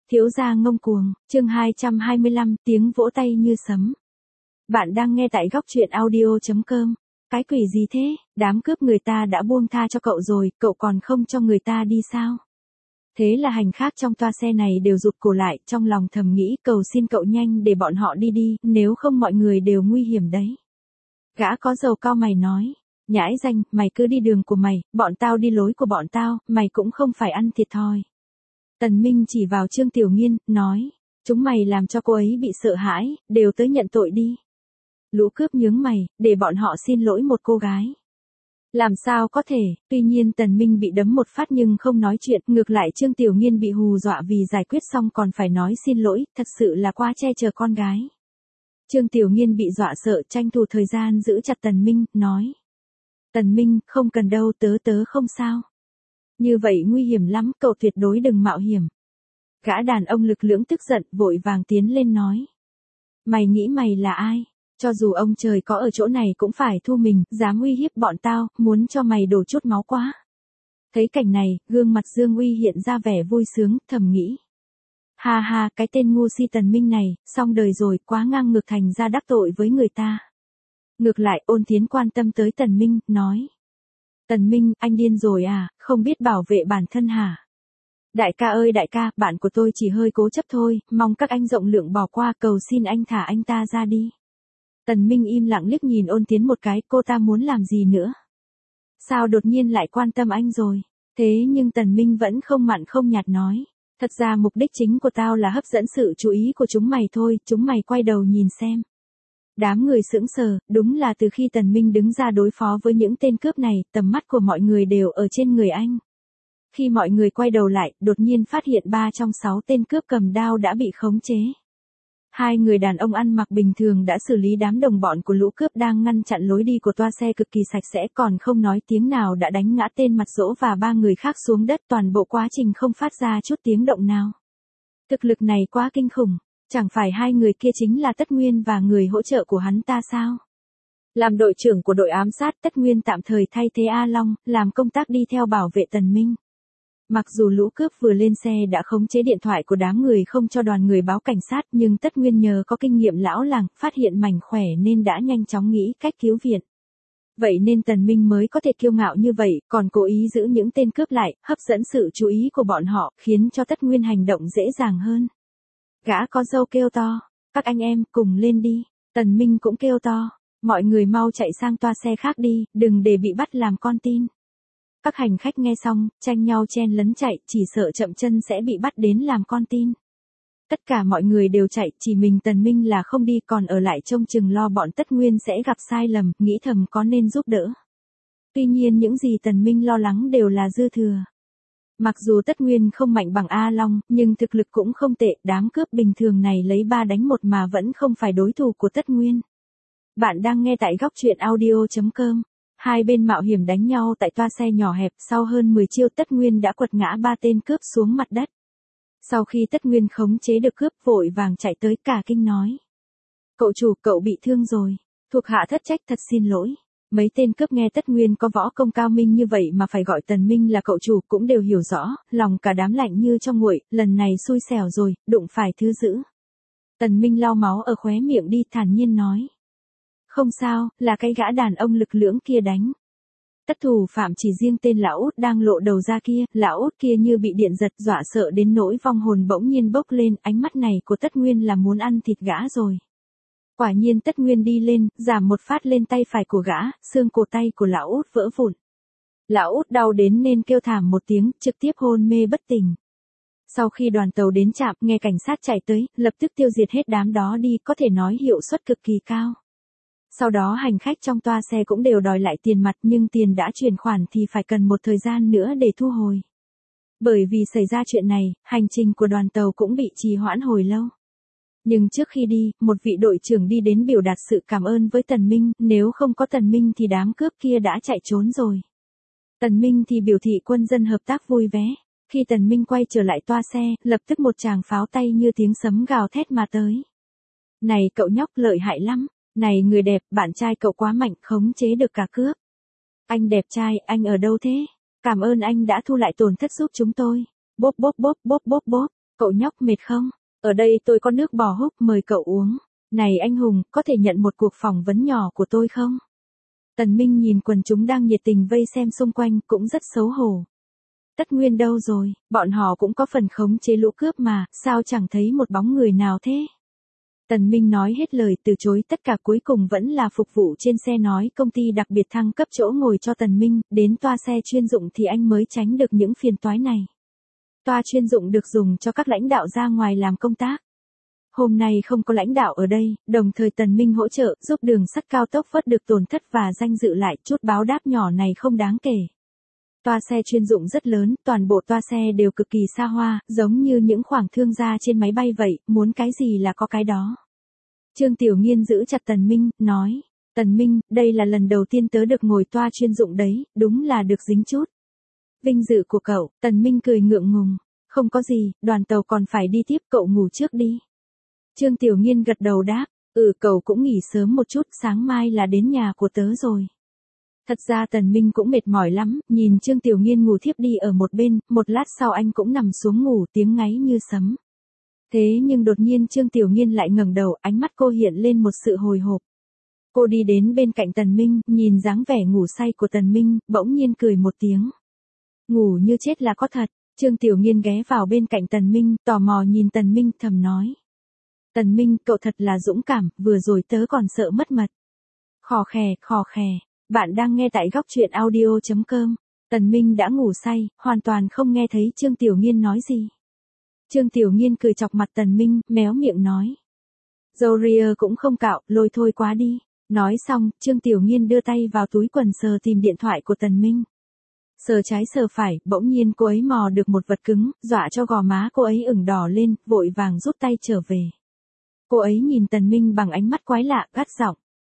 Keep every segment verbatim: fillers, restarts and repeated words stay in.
Thiếu gia ngông cuồng, chương hai trăm hai mươi lăm, tiếng vỗ tay như sấm. Bạn đang nghe tại góc truyện audio chấm com. Cái quỷ gì thế, đám cướp người ta đã buông tha cho cậu rồi, cậu còn không cho người ta đi sao? Thế là hành khác trong toa xe này đều rụt cổ lại, trong lòng thầm nghĩ cầu xin cậu nhanh để bọn họ đi đi, nếu không mọi người đều nguy hiểm đấy. Gã có dầu cao mày nói, nhãi danh, mày cứ đi đường của mày, bọn tao đi lối của bọn tao, mày cũng không phải ăn thiệt thòi. Tần Minh chỉ vào Trương Tiểu Nghiên, nói, chúng mày làm cho cô ấy bị sợ hãi, đều tới nhận tội đi. Lũ cướp nhướng mày, để bọn họ xin lỗi một cô gái. Làm sao có thể, tuy nhiên Tần Minh bị đấm một phát nhưng không nói chuyện, ngược lại Trương Tiểu Nghiên bị hù dọa vì giải quyết xong còn phải nói xin lỗi, thật sự là quá che chở con gái. Trương Tiểu Nghiên bị dọa sợ, tranh thủ thời gian giữ chặt Tần Minh, nói. Tần Minh, không cần đâu, tớ tớ không sao. Như vậy nguy hiểm lắm, cậu tuyệt đối đừng mạo hiểm. Gã đàn ông lực lưỡng tức giận, vội vàng tiến lên nói. Mày nghĩ mày là ai? Cho dù ông trời có ở chỗ này cũng phải thu mình, dám uy hiếp bọn tao, muốn cho mày đổ chút máu quá. Thấy cảnh này, gương mặt Dương Uy hiện ra vẻ vui sướng, thầm nghĩ. Ha ha, cái tên ngu si Tần Minh này, xong đời rồi, quá ngang ngược thành ra đắc tội với người ta. Ngược lại, Ôn Tiến quan tâm tới Tần Minh, nói. Tần Minh, anh điên rồi à, không biết bảo vệ bản thân hả? Đại ca ơi đại ca, bạn của tôi chỉ hơi cố chấp thôi, mong các anh rộng lượng bỏ qua, cầu xin anh thả anh ta ra đi. Tần Minh im lặng liếc nhìn Ôn Tiến một cái, cô ta muốn làm gì nữa? Sao đột nhiên lại quan tâm anh rồi? Thế nhưng Tần Minh vẫn không mặn không nhạt nói. Thật ra mục đích chính của tao là hấp dẫn sự chú ý của chúng mày thôi, chúng mày quay đầu nhìn xem. Đám người sững sờ, đúng là từ khi Tần Minh đứng ra đối phó với những tên cướp này, tầm mắt của mọi người đều ở trên người anh. Khi mọi người quay đầu lại, đột nhiên phát hiện ba trong sáu tên cướp cầm đao đã bị khống chế. Hai người đàn ông ăn mặc bình thường đã xử lý đám đồng bọn của lũ cướp đang ngăn chặn lối đi của toa xe cực kỳ sạch sẽ, còn không nói tiếng nào đã đánh ngã tên Mặt Dỗ và ba người khác xuống đất, toàn bộ quá trình không phát ra chút tiếng động nào. Thực lực này quá kinh khủng. Chẳng phải hai người kia chính là Tất Nguyên và người hỗ trợ của hắn ta sao? Làm đội trưởng của đội ám sát, Tất Nguyên tạm thời thay thế A Long, làm công tác đi theo bảo vệ Tần Minh. Mặc dù lũ cướp vừa lên xe đã khống chế điện thoại của đám người không cho đoàn người báo cảnh sát, nhưng Tất Nguyên nhờ có kinh nghiệm lão làng, phát hiện mảnh khỏe nên đã nhanh chóng nghĩ cách cứu viện. Vậy nên Tần Minh mới có thể kiêu ngạo như vậy, còn cố ý giữ những tên cướp lại, hấp dẫn sự chú ý của bọn họ, khiến cho Tất Nguyên hành động dễ dàng hơn. Gã có râu kêu to, các anh em cùng lên đi. Tần Minh cũng kêu to, mọi người mau chạy sang toa xe khác đi, đừng để bị bắt làm con tin. Các hành khách nghe xong, tranh nhau chen lấn chạy, chỉ sợ chậm chân sẽ bị bắt đến làm con tin. Tất cả mọi người đều chạy, chỉ mình Tần Minh là không đi, còn ở lại trông chừng lo bọn Tất Nguyên sẽ gặp sai lầm, nghĩ thầm có nên giúp đỡ. Tuy nhiên những gì Tần Minh lo lắng đều là dư thừa. Mặc dù Tất Nguyên không mạnh bằng A Long, nhưng thực lực cũng không tệ, đám cướp bình thường này lấy ba đánh một mà vẫn không phải đối thủ của Tất Nguyên. Bạn đang nghe tại góc truyện audio chấm com. Hai bên mạo hiểm đánh nhau tại toa xe nhỏ hẹp, sau hơn mười chiêu Tất Nguyên đã quật ngã ba tên cướp xuống mặt đất. Sau khi Tất Nguyên khống chế được cướp, vội vàng chạy tới cả kinh nói. Cậu chủ, cậu bị thương rồi. Thuộc hạ thất trách, thật xin lỗi. Mấy tên cướp nghe Tất Nguyên có võ công cao minh như vậy mà phải gọi Tần Minh là cậu chủ cũng đều hiểu rõ, lòng cả đám lạnh như trong nguội, lần này xui xẻo rồi, đụng phải thứ dữ. Tần Minh lau máu ở khóe miệng đi, thản nhiên nói. Không sao, là cái gã đàn ông lực lưỡng kia đánh. Tất thủ phạm chỉ riêng tên lão út đang lộ đầu ra kia, lão út kia như bị điện giật dọa sợ đến nỗi vong hồn bỗng nhiên bốc lên, ánh mắt này của Tất Nguyên là muốn ăn thịt gã rồi. Quả nhiên Tất Nguyên đi lên, giảm một phát lên tay phải của gã, xương cổ tay của lão út vỡ vụn. Lão út đau đến nên kêu thảm một tiếng, trực tiếp hôn mê bất tỉnh. Sau khi đoàn tàu đến trạm, nghe cảnh sát chạy tới, lập tức tiêu diệt hết đám đó đi, có thể nói hiệu suất cực kỳ cao. Sau đó hành khách trong toa xe cũng đều đòi lại tiền mặt, nhưng tiền đã chuyển khoản thì phải cần một thời gian nữa để thu hồi. Bởi vì xảy ra chuyện này, hành trình của đoàn tàu cũng bị trì hoãn hồi lâu. Nhưng trước khi đi, một vị đội trưởng đi đến biểu đạt sự cảm ơn với Tần Minh, nếu không có Tần Minh thì đám cướp kia đã chạy trốn rồi. Tần Minh thì biểu thị quân dân hợp tác vui vẻ. Khi Tần Minh quay trở lại toa xe, lập tức một tràng pháo tay như tiếng sấm gào thét mà tới. Này cậu nhóc lợi hại lắm, này người đẹp, bạn trai cậu quá mạnh, khống chế được cả cướp. Anh đẹp trai, anh ở đâu thế? Cảm ơn anh đã thu lại tổn thất giúp chúng tôi. Bốp bốp bốp bốp bốp bốp. Cậu nhóc mệt không? Ở đây tôi có nước bò húc mời cậu uống. Này anh Hùng, có thể nhận một cuộc phỏng vấn nhỏ của tôi không? Tần Minh nhìn quần chúng đang nhiệt tình vây xem xung quanh cũng rất xấu hổ. Tất Nguyên đâu rồi, bọn họ cũng có phần khống chế lũ cướp mà, sao chẳng thấy một bóng người nào thế? Tần Minh nói hết lời từ chối tất cả cuối cùng vẫn là phục vụ trên xe nói công ty đặc biệt thăng cấp chỗ ngồi cho Tần Minh, đến toa xe chuyên dụng thì anh mới tránh được những phiền toái này. Toa chuyên dụng được dùng cho các lãnh đạo ra ngoài làm công tác. Hôm nay không có lãnh đạo ở đây, đồng thời Tần Minh hỗ trợ giúp đường sắt cao tốc vớt được tổn thất và danh dự lại, chút báo đáp nhỏ này không đáng kể. Toa xe chuyên dụng rất lớn, toàn bộ toa xe đều cực kỳ xa hoa, giống như những khoảng thương gia trên máy bay vậy, muốn cái gì là có cái đó. Trương Tiểu Nghiên giữ chặt Tần Minh, nói, Tần Minh, đây là lần đầu tiên tớ được ngồi toa chuyên dụng đấy, đúng là được dính chút. Vinh dự của cậu, Tần Minh cười ngượng ngùng, không có gì, đoàn tàu còn phải đi tiếp, cậu ngủ trước đi. Trương Tiểu Nghiên gật đầu đáp, ừ cậu cũng nghỉ sớm một chút, sáng mai là đến nhà của tớ rồi. Thật ra Tần Minh cũng mệt mỏi lắm, nhìn Trương Tiểu Nghiên ngủ thiếp đi ở một bên, một lát sau anh cũng nằm xuống ngủ tiếng ngáy như sấm. Thế nhưng đột nhiên Trương Tiểu Nghiên lại ngẩng đầu, ánh mắt cô hiện lên một sự hồi hộp. Cô đi đến bên cạnh Tần Minh, nhìn dáng vẻ ngủ say của Tần Minh, bỗng nhiên cười một tiếng. Ngủ như chết là có thật, Trương Tiểu Nghiên ghé vào bên cạnh Tần Minh, tò mò nhìn Tần Minh thầm nói. Tần Minh, cậu thật là dũng cảm, vừa rồi tớ còn sợ mất mật. Khò khè, khò khè, bạn đang nghe tại góc truyện audio chấm com. Tần Minh đã ngủ say, hoàn toàn không nghe thấy Trương Tiểu Nghiên nói gì. Trương Tiểu Nghiên cười chọc mặt Tần Minh, méo miệng nói. Dâu ria cũng không cạo, lôi thôi quá đi. Nói xong, Trương Tiểu Nghiên đưa tay vào túi quần sờ tìm điện thoại của Tần Minh. Sờ trái sờ phải, bỗng nhiên cô ấy mò được một vật cứng, dọa cho gò má cô ấy ửng đỏ lên, vội vàng rút tay trở về. Cô ấy nhìn Tần Minh bằng ánh mắt quái lạ, gắt giọng.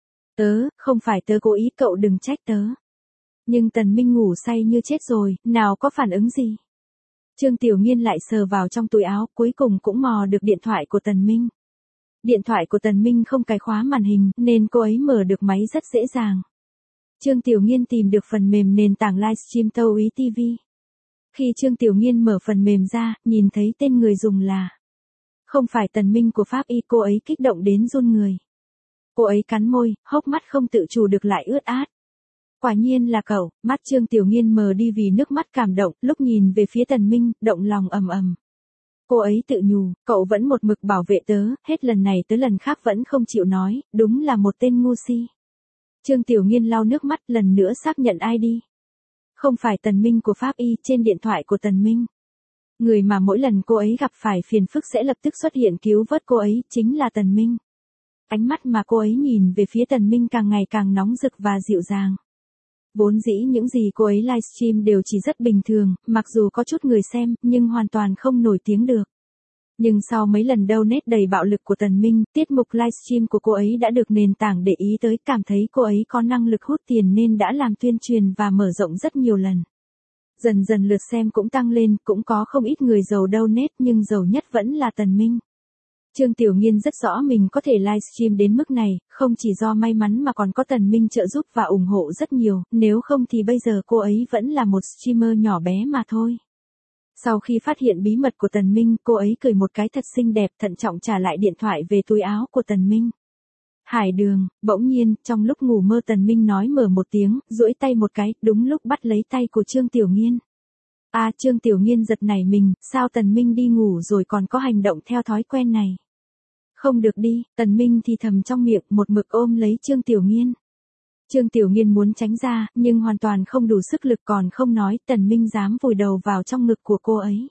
Tớ, không phải tớ cố ý, cậu đừng trách tớ. Nhưng Tần Minh ngủ say như chết rồi, nào có phản ứng gì. Trương Tiểu Nghiên lại sờ vào trong túi áo, cuối cùng cũng mò được điện thoại của Tần Minh. Điện thoại của Tần Minh không cài khóa màn hình, nên cô ấy mở được máy rất dễ dàng. Trương Tiểu Nghiên tìm được phần mềm nền tảng livestream Tâu Ý ti vi. Khi Trương Tiểu Nghiên mở phần mềm ra, nhìn thấy tên người dùng là không phải Tần Minh của Pháp Y, cô ấy kích động đến run người. Cô ấy cắn môi, hốc mắt không tự chủ được lại ướt át. Quả nhiên là cậu, mắt Trương Tiểu Nghiên mờ đi vì nước mắt cảm động, lúc nhìn về phía Tần Minh, động lòng ầm ầm. Cô ấy tự nhủ, cậu vẫn một mực bảo vệ tớ, hết lần này tới lần khác vẫn không chịu nói, đúng là một tên ngu si. Trương Tiểu Nghiên lau nước mắt, lần nữa xác nhận i đê. Không phải Tần Minh của Pháp Y, trên điện thoại của Tần Minh. Người mà mỗi lần cô ấy gặp phải phiền phức sẽ lập tức xuất hiện cứu vớt cô ấy, chính là Tần Minh. Ánh mắt mà cô ấy nhìn về phía Tần Minh càng ngày càng nóng rực và dịu dàng. Vốn dĩ những gì cô ấy livestream đều chỉ rất bình thường, mặc dù có chút người xem, nhưng hoàn toàn không nổi tiếng được. Nhưng sau mấy lần donate đầy bạo lực của Tần Minh, tiết mục livestream của cô ấy đã được nền tảng để ý tới, cảm thấy cô ấy có năng lực hút tiền nên đã làm tuyên truyền và mở rộng rất nhiều lần. Dần dần lượt xem cũng tăng lên, cũng có không ít người giàu donate nhưng giàu nhất vẫn là Tần Minh. Trương Tiểu Nghiên rất rõ mình có thể livestream đến mức này, không chỉ do may mắn mà còn có Tần Minh trợ giúp và ủng hộ rất nhiều, nếu không thì bây giờ cô ấy vẫn là một streamer nhỏ bé mà thôi. Sau khi phát hiện bí mật của Tần Minh, cô ấy cười một cái thật xinh đẹp, thận trọng trả lại điện thoại về túi áo của Tần Minh. Hải Đường, bỗng nhiên, trong lúc ngủ mơ Tần Minh nói mở một tiếng, duỗi tay một cái, đúng lúc bắt lấy tay của Trương Tiểu Nghiên. À, Trương Tiểu Nghiên giật nảy mình, sao Tần Minh đi ngủ rồi còn có hành động theo thói quen này? Không được đi, Tần Minh thì thầm trong miệng, một mực ôm lấy Trương Tiểu Nghiên. Trương Tiểu Nghiên muốn tránh ra, nhưng hoàn toàn không đủ sức lực, còn không nói, Tần Minh dám vùi đầu vào trong ngực của cô ấy.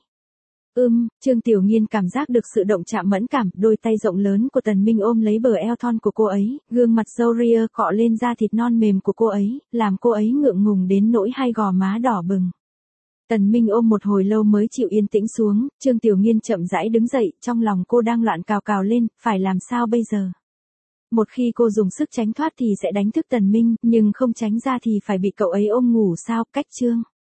Ưm, Trương Tiểu Nghiên cảm giác được sự động chạm mẫn cảm, đôi tay rộng lớn của Tần Minh ôm lấy bờ eo thon của cô ấy, gương mặt râu ria cọ lên da thịt non mềm của cô ấy, làm cô ấy ngượng ngùng đến nỗi hai gò má đỏ bừng. Tần Minh ôm một hồi lâu mới chịu yên tĩnh xuống, Trương Tiểu Nghiên chậm rãi đứng dậy, trong lòng cô đang loạn cào cào lên, phải làm sao bây giờ? Một khi cô dùng sức tránh thoát thì sẽ đánh thức Tần Minh, nhưng không tránh ra thì phải bị cậu ấy ôm ngủ sao, cách Trương